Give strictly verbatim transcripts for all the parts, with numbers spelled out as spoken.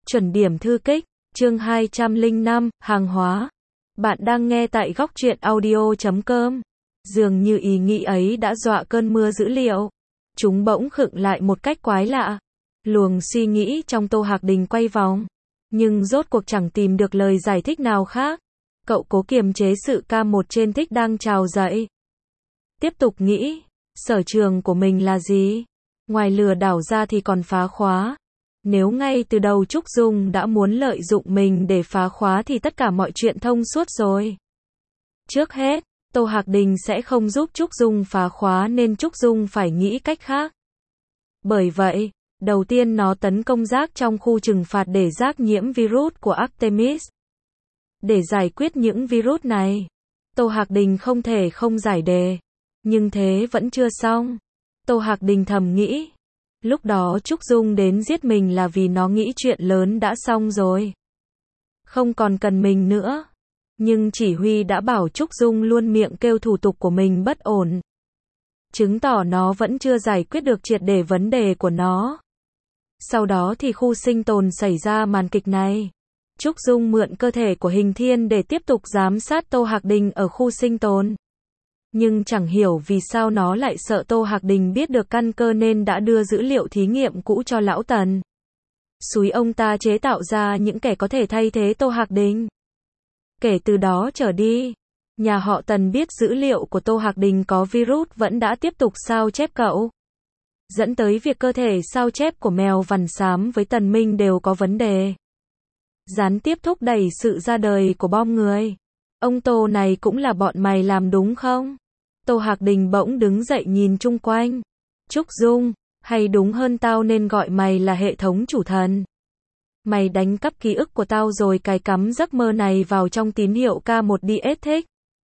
Chuẩn điểm thư kích, chương hai trăm lẻ năm, hàng hóa. Bạn đang nghe tại góc truyện audio chấm com. Dường như ý nghĩ ấy đã dọa cơn mưa dữ liệu. Chúng bỗng khựng lại một cách quái lạ. Luồng suy nghĩ trong Tô Hạc Đình quay vòng. Nhưng rốt cuộc chẳng tìm được lời giải thích nào khác. Cậu cố kiềm chế sự cam một trên thích đang trào dậy. Tiếp tục nghĩ, sở trường của mình là gì? Ngoài lừa đảo ra thì còn phá khóa. Nếu ngay từ đầu Trúc Dung đã muốn lợi dụng mình để phá khóa thì tất cả mọi chuyện thông suốt rồi. Trước hết, Tô Hạc Đình sẽ không giúp Trúc Dung phá khóa nên Trúc Dung phải nghĩ cách khác. Bởi vậy, đầu tiên nó tấn công rác trong khu trừng phạt để rác nhiễm virus của Artemis. Để giải quyết những virus này, Tô Hạc Đình không thể không giải đề. Nhưng thế vẫn chưa xong. Tô Hạc Đình thầm nghĩ. Lúc đó Trúc Dung đến giết mình là vì nó nghĩ chuyện lớn đã xong rồi. Không còn cần mình nữa. Nhưng chỉ huy đã bảo Trúc Dung luôn miệng kêu thủ tục của mình bất ổn. Chứng tỏ nó vẫn chưa giải quyết được triệt để vấn đề của nó. Sau đó thì khu sinh tồn xảy ra màn kịch này. Trúc Dung mượn cơ thể của Hình Thiên để tiếp tục giám sát Tô Hạc Đình ở khu sinh tồn. Nhưng chẳng hiểu vì sao nó lại sợ Tô Hạc Đình biết được căn cơ nên đã đưa dữ liệu thí nghiệm cũ cho Lão Tần. Xúi ông ta chế tạo ra những kẻ có thể thay thế Tô Hạc Đình. Kể từ đó trở đi, nhà họ Tần biết dữ liệu của Tô Hạc Đình có virus vẫn đã tiếp tục sao chép cậu. Dẫn tới việc cơ thể sao chép của mèo vằn xám với Tần Minh đều có vấn đề. Gián tiếp thúc đẩy sự ra đời của bom người. Ông Tô này cũng là bọn mày làm đúng không? Tô Hạc Đình bỗng đứng dậy nhìn chung quanh. Trúc Dung, hay đúng hơn tao nên gọi mày là hệ thống chủ thần. Mày đánh cắp ký ức của tao rồi cài cắm giấc mơ này vào trong tín hiệu K một D S thích.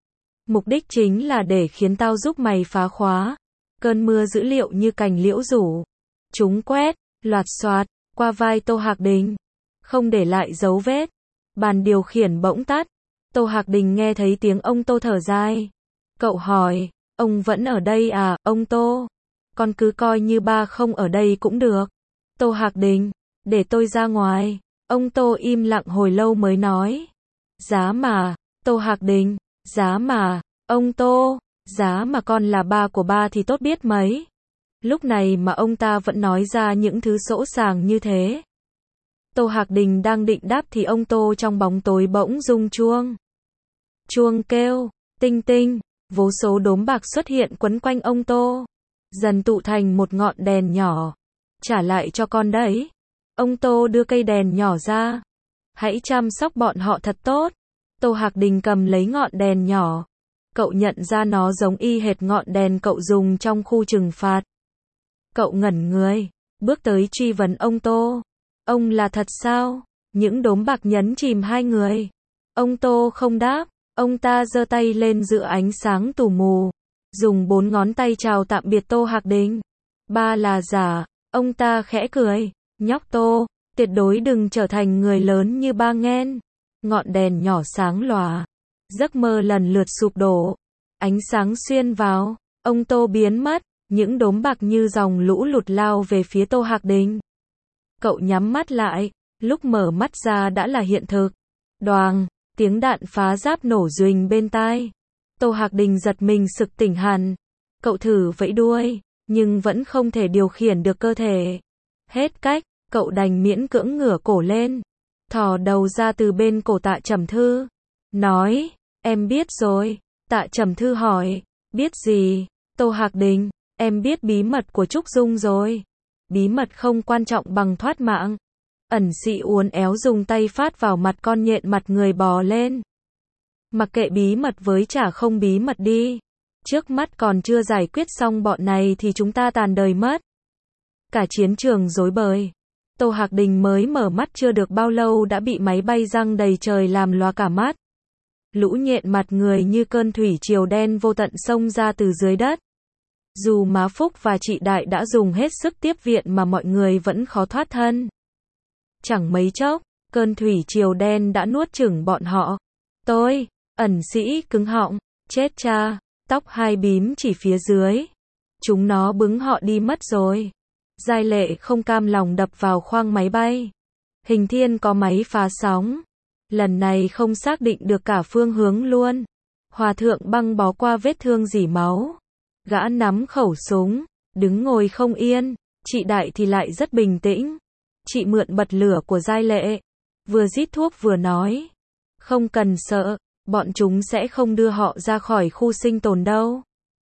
Mục đích chính là để khiến tao giúp mày phá khóa. Cơn mưa dữ liệu như cành liễu rủ. Chúng quét, loạt xoạt, qua vai Tô Hạc Đình. Không để lại dấu vết. Bàn điều khiển bỗng tắt. Tô Hạc Đình nghe thấy tiếng ông Tô thở dài. Cậu hỏi, ông vẫn ở đây à, ông Tô? Con cứ coi như ba không ở đây cũng được. Tô Hạc Đình, để tôi ra ngoài. Ông Tô im lặng hồi lâu mới nói. Giá mà, Tô Hạc Đình, giá mà, ông Tô, giá mà con là ba của ba thì tốt biết mấy. Lúc này mà ông ta vẫn nói ra những thứ sỗ sàng như thế. Tô Hạc Đình đang định đáp thì ông Tô trong bóng tối bỗng rung chuông. Chuông kêu, tinh tinh, vô số đốm bạc xuất hiện quấn quanh ông Tô. Dần tụ thành một ngọn đèn nhỏ. Trả lại cho con đấy. Ông Tô đưa cây đèn nhỏ ra. Hãy chăm sóc bọn họ thật tốt. Tô Hạc Đình cầm lấy ngọn đèn nhỏ. Cậu nhận ra nó giống y hệt ngọn đèn cậu dùng trong khu trừng phạt. Cậu ngẩn người, bước tới truy vấn ông Tô. Ông là thật sao? Những đốm bạc nhấn chìm hai người. Ông Tô không đáp. Ông ta giơ tay lên giữa ánh sáng tù mù. Dùng bốn ngón tay chào tạm biệt Tô Hạc Đình. Ba là giả. Ông ta khẽ cười. Nhóc Tô, tuyệt đối đừng trở thành người lớn như ba nghen. Ngọn đèn nhỏ sáng lòa. Giấc mơ lần lượt sụp đổ. Ánh sáng xuyên vào. Ông Tô biến mất. Những đốm bạc như dòng lũ lụt lao về phía Tô Hạc Đình. Cậu nhắm mắt lại. Lúc mở mắt ra đã là hiện thực. Đoàng. Tiếng đạn phá giáp nổ ruỳnh bên tai. Tô Hạc Đình giật mình sực tỉnh hẳn. Cậu thử vẫy đuôi, nhưng vẫn không thể điều khiển được cơ thể. Hết cách, cậu đành miễn cưỡng ngửa cổ lên. Thò đầu ra từ bên cổ Tạ Trầm Thư. Nói, em biết rồi. Tạ Trầm Thư hỏi, biết gì? Tô Hạc Đình, em biết bí mật của Trúc Dung rồi. Bí mật không quan trọng bằng thoát mạng. Ẩn Sĩ uốn éo dùng tay phát vào mặt con nhện mặt người bò lên. Mặc kệ bí mật với chả không bí mật đi. Trước mắt còn chưa giải quyết xong bọn này thì chúng ta tàn đời mất. Cả chiến trường rối bời. Tô Hạc Đình mới mở mắt chưa được bao lâu đã bị máy bay giăng đầy trời làm loa cả mắt. Lũ nhện mặt người như cơn thủy triều đen vô tận xông ra từ dưới đất. Dù má Phúc và chị Đại đã dùng hết sức tiếp viện mà mọi người vẫn khó thoát thân. Chẳng mấy chốc, cơn thủy triều đen đã nuốt chửng bọn họ. Tôi, Ẩn Sĩ cứng họng, chết cha, tóc hai bím chỉ phía dưới. Chúng nó bứng họ đi mất rồi. Giai Lệ không cam lòng đập vào khoang máy bay. Hình thiên có máy phá sóng. Lần này không xác định được cả phương hướng luôn. Hòa thượng băng bó qua vết thương rỉ máu. Gã nắm khẩu súng, đứng ngồi không yên. Chị Đại thì lại rất bình tĩnh. Chị mượn bật lửa của Giai Lệ. Vừa rít thuốc vừa nói. Không cần sợ, bọn chúng sẽ không đưa họ ra khỏi khu sinh tồn đâu.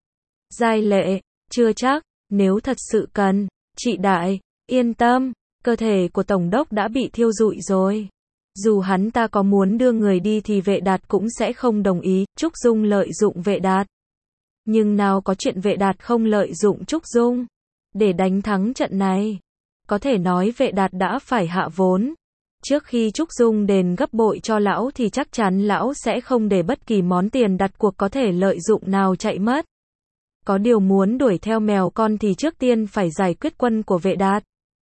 Giai Lệ, chưa chắc, nếu thật sự cần. Chị Đại, yên tâm, cơ thể của Tổng đốc đã bị thiêu rụi rồi. Dù hắn ta có muốn đưa người đi thì Vệ Đạt cũng sẽ không đồng ý. Trúc Dung lợi dụng Vệ Đạt. Nhưng nào có chuyện Vệ Đạt không lợi dụng Trúc Dung. Để đánh thắng trận này, có thể nói Vệ Đạt đã phải hạ vốn. Trước khi Trúc Dung đền gấp bội cho lão thì chắc chắn lão sẽ không để bất kỳ món tiền đặt cuộc có thể lợi dụng nào chạy mất. Có điều muốn đuổi theo mèo con thì trước tiên phải giải quyết quân của Vệ Đạt.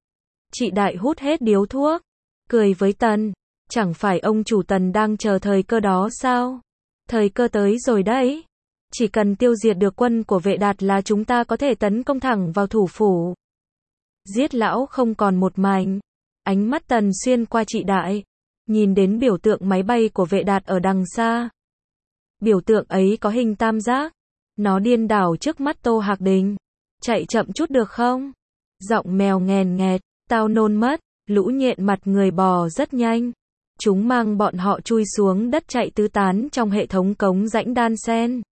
Chị Đại hút hết điếu thuốc, cười với Tần. Chẳng phải ông chủ Tần đang chờ thời cơ đó sao? Thời cơ tới rồi đấy. Chỉ cần tiêu diệt được quân của Vệ Đạt là chúng ta có thể tấn công thẳng vào thủ phủ. Giết lão không còn một mảnh. Ánh mắt Tần xuyên qua chị Đại, nhìn đến biểu tượng máy bay của Vệ Đạt ở đằng xa. Biểu tượng ấy có hình tam giác. Nó điên đảo trước mắt Tô Hạc Đình. Chạy chậm chút được không? Giọng mèo nghèn nghẹt, tao nôn mất. Lũ nhện mặt người bò rất nhanh. Chúng mang bọn họ chui xuống đất chạy tứ tán trong hệ thống cống rãnh đan sen.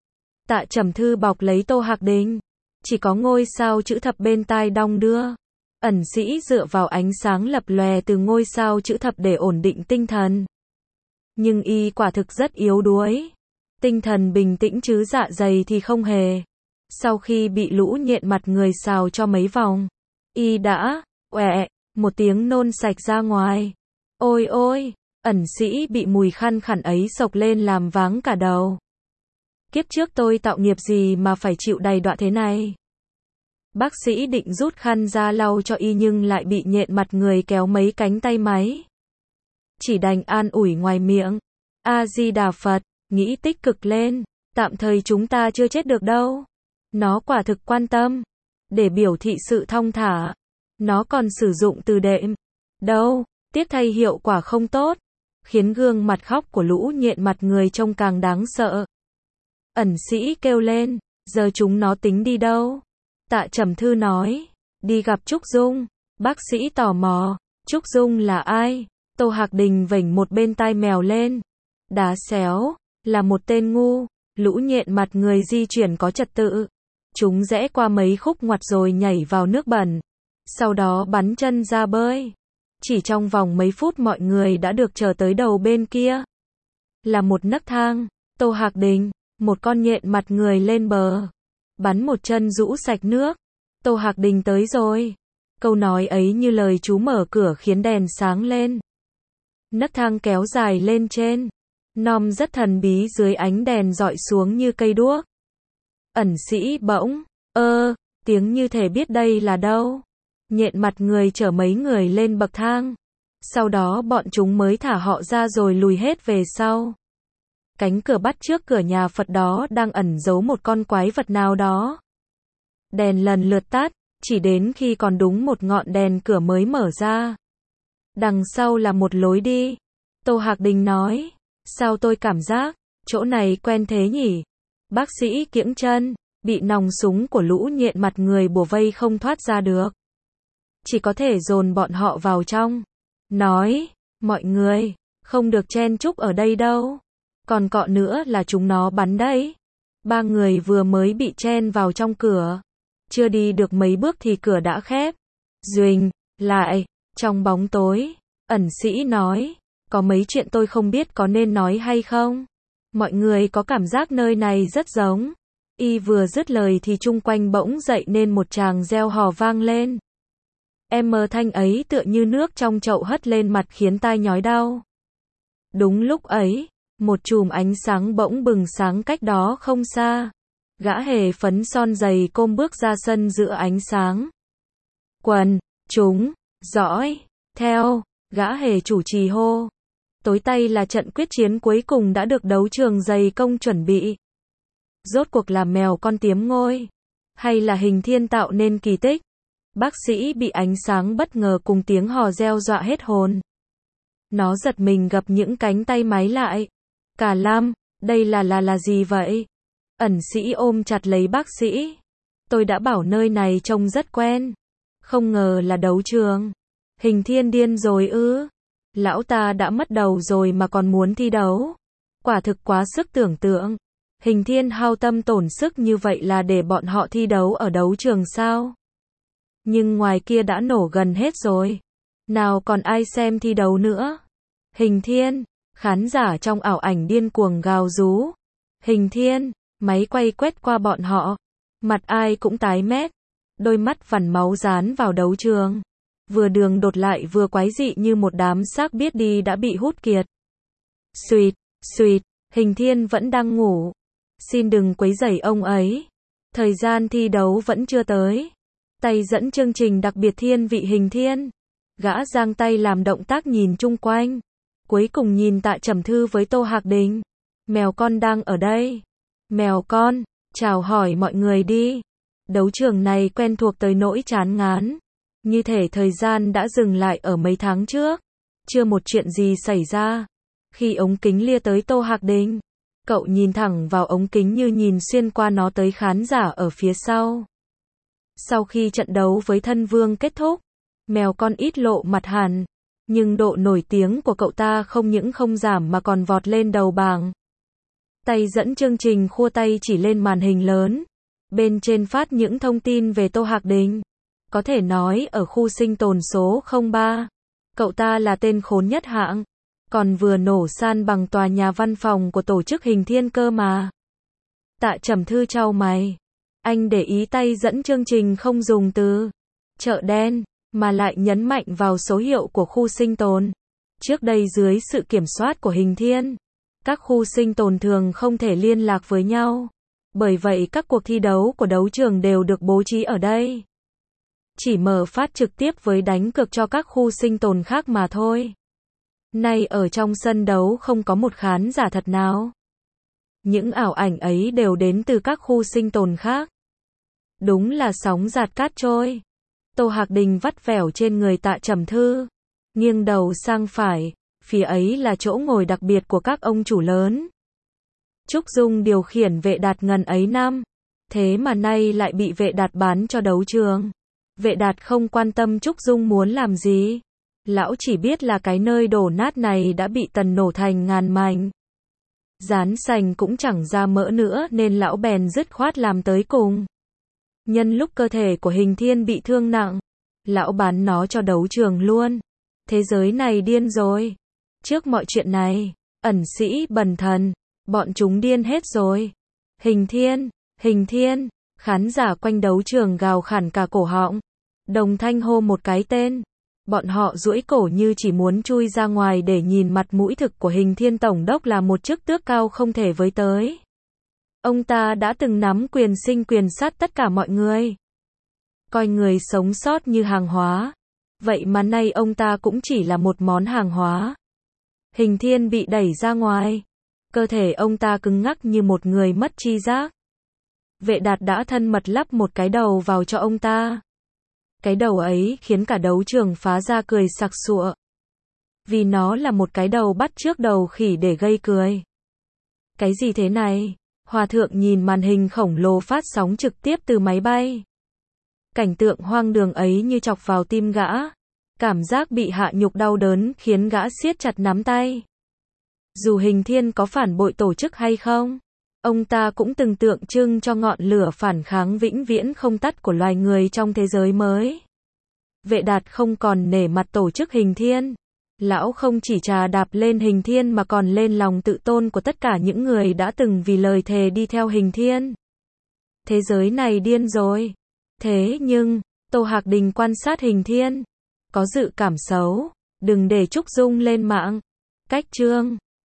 Tạ Trầm Thư bọc lấy Tô Hạc Đình. Chỉ có ngôi sao chữ thập bên tai đong đưa. Ẩn sĩ dựa vào ánh sáng lập lòe từ ngôi sao chữ thập để ổn định tinh thần. Nhưng y quả thực rất yếu đuối. Tinh thần bình tĩnh chứ dạ dày thì không hề. Sau khi bị lũ nhện mặt người xào cho mấy vòng, y đã, ọe, một tiếng nôn sạch ra ngoài. Ôi ôi, ẩn sĩ bị mùi khăn khẳn ấy sộc lên làm váng cả đầu. Kiếp trước tôi tạo nghiệp gì mà phải chịu đầy đọa thế này. Bác sĩ định rút khăn ra lau cho y nhưng lại bị nhện mặt người kéo mấy cánh tay máy. Chỉ đành an ủi ngoài miệng. A-di-đà Phật, nghĩ tích cực lên, tạm thời chúng ta chưa chết được đâu. Nó quả thực quan tâm. Để biểu thị sự thong thả, nó còn sử dụng từ đệm. Đâu, tiếp thay hiệu quả không tốt, khiến gương mặt khóc của lũ nhện mặt người trông càng đáng sợ. Ẩn sĩ kêu lên, giờ chúng nó tính đi đâu? Tạ Trầm Thư nói, đi gặp Trúc Dung. Bác sĩ tò mò, Trúc Dung là ai? Tô Hạc Đình vểnh một bên tai mèo lên. Đá xéo, là một tên ngu. Lũ nhện mặt người di chuyển có trật tự. Chúng rẽ qua mấy khúc ngoặt rồi nhảy vào nước bẩn. Sau đó bắn chân ra bơi. Chỉ trong vòng mấy phút mọi người đã được trở tới đầu bên kia. Là một nấc thang. Tô Hạc Đình, một con nhện mặt người lên bờ. Bắn một chân rũ sạch nước. Tô Hạc Đình tới rồi. Câu nói ấy như lời chú mở cửa khiến đèn sáng lên. Nấc thang kéo dài lên trên. Nom rất thần bí dưới ánh đèn dọi xuống như cây đuốc. Ẩn sĩ bỗng, ơ, tiếng như thể biết đây là đâu. Nhện mặt người chở mấy người lên bậc thang. Sau đó bọn chúng mới thả họ ra rồi lùi hết về sau. Cánh cửa bắt trước cửa nhà Phật đó đang ẩn giấu một con quái vật nào đó. Đèn lần lượt tắt, chỉ đến khi còn đúng một ngọn đèn cửa mới mở ra. Đằng sau là một lối đi. Tô Hạc Đình nói, sao tôi cảm giác, chỗ này quen thế nhỉ? Bác sĩ kiễng chân, bị nòng súng của lũ nhện mặt người bủa vây không thoát ra được. Chỉ có thể dồn bọn họ vào trong. Nói, mọi người, không được chen chúc ở đây đâu. Còn cọ nữa là chúng nó bắn đấy. Ba người vừa mới bị chen vào trong cửa. Chưa đi được mấy bước thì cửa đã khép. Duỳnh, lại, trong bóng tối, ẩn sĩ nói, có mấy chuyện tôi không biết có nên nói hay không. Mọi người có cảm giác nơi này rất giống. Y vừa dứt lời thì chung quanh bỗng dậy nên một tràng reo hò vang lên. Em mờ thanh ấy tựa như nước trong chậu hất lên mặt khiến tai nhói đau. Đúng lúc ấy, một chùm ánh sáng bỗng bừng sáng cách đó không xa. Gã hề phấn son dày côm bước ra sân giữa ánh sáng. Quần, chúng, dõi, theo, gã hề chủ trì hô. Tối tay là trận quyết chiến cuối cùng đã được đấu trường dày công chuẩn bị. Rốt cuộc là mèo con tiếm ngôi, hay là hình thiên tạo nên kỳ tích? Bác sĩ bị ánh sáng bất ngờ cùng tiếng hò reo dọa hết hồn. Nó giật mình gập những cánh tay máy lại. Cả Lam, đây là là là gì vậy? Ẩn sĩ ôm chặt lấy bác sĩ. Tôi đã bảo nơi này trông rất quen. Không ngờ là đấu trường. Hình Thiên điên rồi ư? Lão ta đã mất đầu rồi mà còn muốn thi đấu. Quả thực quá sức tưởng tượng. Hình Thiên hao tâm tổn sức như vậy là để bọn họ thi đấu ở đấu trường sao? Nhưng ngoài kia đã nổ gần hết rồi. Nào còn ai xem thi đấu nữa? Hình Thiên, khán giả trong ảo ảnh điên cuồng gào rú. Hình Thiên, máy quay quét qua bọn họ. Mặt ai cũng tái mét. Đôi mắt vằn máu dán vào đấu trường. Vừa đường đột lại vừa quái dị như một đám xác biết đi đã bị hút kiệt. Xuyệt, xuyệt, Hình Thiên vẫn đang ngủ. Xin đừng quấy rầy ông ấy. Thời gian thi đấu vẫn chưa tới. Tay dẫn chương trình đặc biệt thiên vị Hình Thiên. Gã giang tay làm động tác nhìn chung quanh. Cuối cùng nhìn Tạ Trầm Thư với Tô Hạc Đình. Mèo con đang ở đây. Mèo con, chào hỏi mọi người đi. Đấu trường này quen thuộc tới nỗi chán ngán. Như thể thời gian đã dừng lại ở mấy tháng trước. Chưa một chuyện gì xảy ra. Khi ống kính lia tới Tô Hạc Đình, cậu nhìn thẳng vào ống kính như nhìn xuyên qua nó tới khán giả ở phía sau. Sau khi trận đấu với Thân Vương kết thúc, mèo con ít lộ mặt hẳn. Nhưng độ nổi tiếng của cậu ta không những không giảm mà còn vọt lên đầu bảng. Tay dẫn chương trình khua tay chỉ lên màn hình lớn. Bên trên phát những thông tin về Tô Hạc Đình. Có thể nói ở khu sinh tồn số không ba, cậu ta là tên khốn nhất hạng. Còn vừa nổ san bằng tòa nhà văn phòng của tổ chức Hình Thiên cơ mà. Tạ Trầm Thư chau mày. Anh để ý tay dẫn chương trình không dùng từ chợ đen, mà lại nhấn mạnh vào số hiệu của khu sinh tồn. Trước đây dưới sự kiểm soát của Hình Thiên, các khu sinh tồn thường không thể liên lạc với nhau. Bởi vậy các cuộc thi đấu của đấu trường đều được bố trí ở đây. Chỉ mở phát trực tiếp với đánh cược cho các khu sinh tồn khác mà thôi. Nay ở trong sân đấu không có một khán giả thật nào. Những ảo ảnh ấy đều đến từ các khu sinh tồn khác. Đúng là sóng giạt cát trôi. Tô Hạc Đình vắt vẻo trên người Tạ Trầm Thư. Nghiêng đầu sang phải, phía ấy là chỗ ngồi đặc biệt của các ông chủ lớn. Trúc Dung điều khiển Vệ Đạt ngần ấy năm. Thế mà nay lại bị Vệ Đạt bán cho đấu trường. Vệ Đạt không quan tâm Trúc Dung muốn làm gì. Lão chỉ biết là cái nơi đổ nát này đã bị tần nổ thành ngàn mảnh. Rán sành cũng chẳng ra mỡ nữa nên lão bèn dứt khoát làm tới cùng. Nhân lúc cơ thể của Hình Thiên bị thương nặng, lão bán nó cho đấu trường luôn. Thế giới này điên rồi. Trước mọi chuyện này, ẩn sĩ bần thần, bọn chúng điên hết rồi. Hình Thiên, Hình Thiên, khán giả quanh đấu trường gào khản cả cổ họng. Đồng thanh hô một cái tên. Bọn họ duỗi cổ như chỉ muốn chui ra ngoài để nhìn mặt mũi thực của Hình Thiên tổng đốc là một chức tước cao không thể với tới. Ông ta đã từng nắm quyền sinh quyền sát tất cả mọi người. Coi người sống sót như hàng hóa. Vậy mà nay ông ta cũng chỉ là một món hàng hóa. Hình Thiên bị đẩy ra ngoài. Cơ thể ông ta cứng ngắc như một người mất tri giác. Vệ Đạt đã thân mật lắp một cái đầu vào cho ông ta. Cái đầu ấy khiến cả đấu trường phá ra cười sặc sụa. Vì nó là một cái đầu bắt chước đầu khỉ để gây cười. Cái gì thế này? Hòa thượng nhìn màn hình khổng lồ phát sóng trực tiếp từ máy bay. Cảnh tượng hoang đường ấy như chọc vào tim gã. Cảm giác bị hạ nhục đau đớn khiến gã siết chặt nắm tay. Dù Hình Thiên có phản bội tổ chức hay không, ông ta cũng từng tượng trưng cho ngọn lửa phản kháng vĩnh viễn không tắt của loài người trong thế giới mới. Vệ Đạt không còn nể mặt tổ chức Hình Thiên. Lão không chỉ trà đạp lên Hình Thiên mà còn lên lòng tự tôn của tất cả những người đã từng vì lời thề đi theo Hình Thiên. Thế giới này điên rồi. Thế nhưng, Tô Hạc Đình quan sát Hình Thiên. Có dự cảm xấu. Đừng để Trúc Dung lên mạng. Cách chương